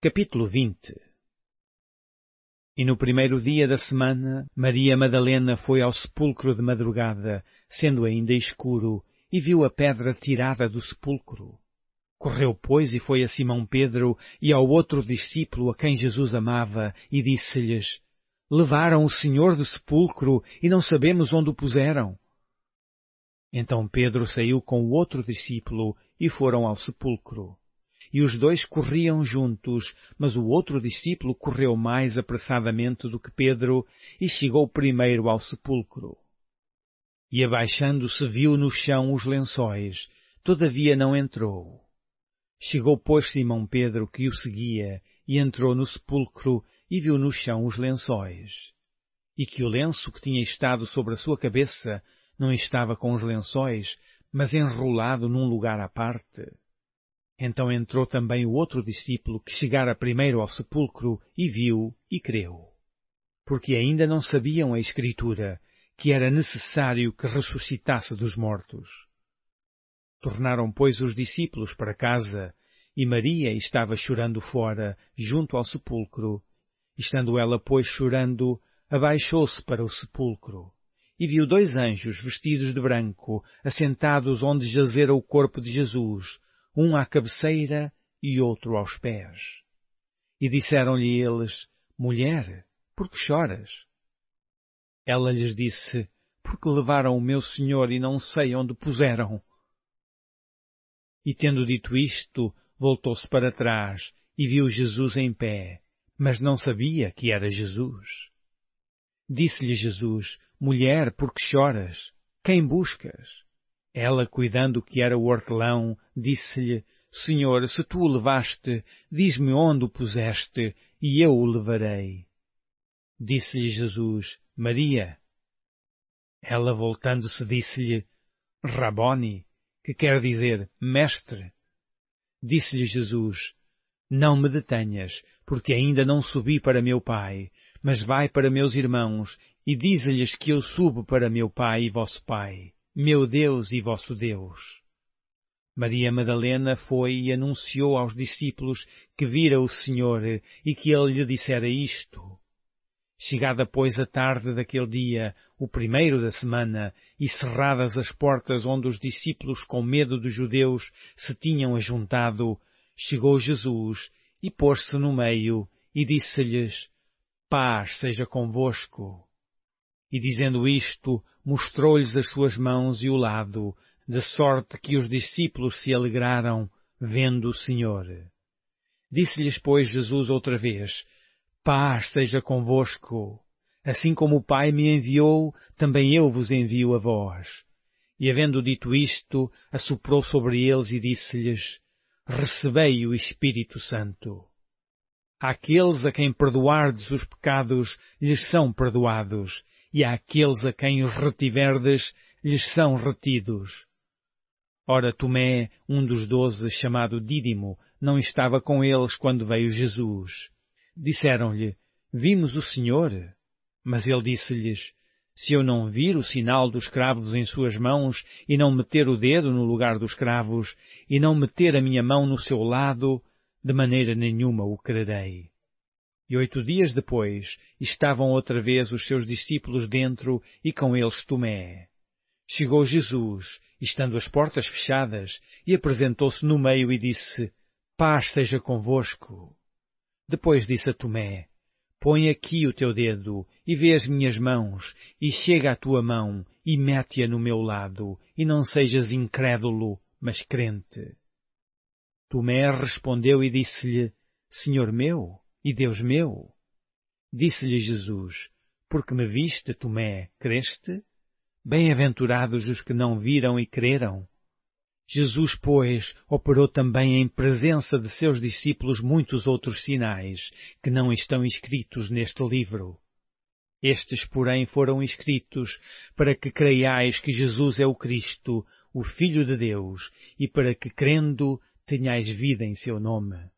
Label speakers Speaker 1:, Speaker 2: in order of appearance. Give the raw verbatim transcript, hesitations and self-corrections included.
Speaker 1: Capítulo vinte. E no primeiro dia da semana, Maria Madalena foi ao sepulcro de madrugada, sendo ainda escuro, e viu a pedra tirada do sepulcro. Correu, pois, e foi a Simão Pedro e ao outro discípulo a quem Jesus amava, e disse-lhes: Levaram o Senhor do sepulcro, e não sabemos onde o puseram. Então Pedro saiu com o outro discípulo, e foram ao sepulcro. E os dois corriam juntos, mas o outro discípulo correu mais apressadamente do que Pedro, e chegou primeiro ao sepulcro. E abaixando-se viu no chão os lençóis, todavia não entrou. Chegou, pois, Simão Pedro, que o seguia, e entrou no sepulcro, e viu no chão os lençóis. E que o lenço que tinha estado sobre a sua cabeça não estava com os lençóis, mas enrolado num lugar à parte. Então entrou também o outro discípulo, que chegara primeiro ao sepulcro, e viu e creu. Porque ainda não sabiam a Escritura, que era necessário que ressuscitasse dos mortos. Tornaram, pois, os discípulos para casa, e Maria estava chorando fora, junto ao sepulcro. Estando ela, pois, chorando, abaixou-se para o sepulcro, e viu dois anjos vestidos de branco, assentados onde jazera o corpo de Jesus, um à cabeceira e outro aos pés. E disseram-lhe eles: Mulher, por que choras? Ela lhes disse: Porque levaram o meu Senhor e não sei onde puseram. E tendo dito isto, voltou-se para trás e viu Jesus em pé, mas não sabia que era Jesus. Disse-lhe Jesus: Mulher, por que choras? Quem buscas? Ela, cuidando que era o hortelão, disse-lhe: Senhor, se tu o levaste, diz-me onde o puseste, e eu o levarei. Disse-lhe Jesus: Maria. Ela, voltando-se, disse-lhe: Raboni, que quer dizer mestre. Disse-lhe Jesus: Não me detenhas, porque ainda não subi para meu Pai, mas vai para meus irmãos, e dize-lhes que eu subo para meu Pai e vosso Pai, meu Deus e vosso Deus. Maria Madalena foi e anunciou aos discípulos que vira o Senhor e que ele lhe dissera isto. Chegada, pois, a tarde daquele dia, o primeiro da semana, e cerradas as portas onde os discípulos, com medo dos judeus, se tinham ajuntado, chegou Jesus e pôs-se no meio e disse-lhes: Paz seja convosco. E dizendo isto, mostrou-lhes as suas mãos e o lado, de sorte que os discípulos se alegraram, vendo o Senhor. Disse-lhes, pois, Jesus outra vez: Paz seja convosco. Assim como o Pai me enviou, também eu vos envio a vós. E havendo dito isto, assoprou sobre eles e disse-lhes: Recebei o Espírito Santo. Àqueles a quem perdoardes os pecados, lhes são perdoados, e àqueles a quem os retiverdes, lhes são retidos. Ora, Tomé, um dos doze, chamado Dídimo, não estava com eles quando veio Jesus. Disseram-lhe: Vimos o Senhor. Mas ele disse-lhes: Se eu não vir o sinal dos cravos em suas mãos, e não meter o dedo no lugar dos cravos, e não meter a minha mão no seu lado, de maneira nenhuma o crerei. E oito dias depois, estavam outra vez os seus discípulos dentro, e com eles Tomé. Chegou Jesus, estando as portas fechadas, e apresentou-se no meio e disse: Paz seja convosco. Depois disse a Tomé: Põe aqui o teu dedo, e vê as minhas mãos, e chega a tua mão, e mete-a no meu lado, e não sejas incrédulo, mas crente. Tomé respondeu e disse-lhe: Senhor meu e Deus meu. Disse-lhe Jesus: Porque me viste, Tomé, creste? Bem-aventurados os que não viram e creram. Jesus, pois, operou também em presença de seus discípulos muitos outros sinais, que não estão escritos neste livro. Estes, porém, foram escritos para que creiais que Jesus é o Cristo, o Filho de Deus, e para que, crendo, tenhais vida em seu nome.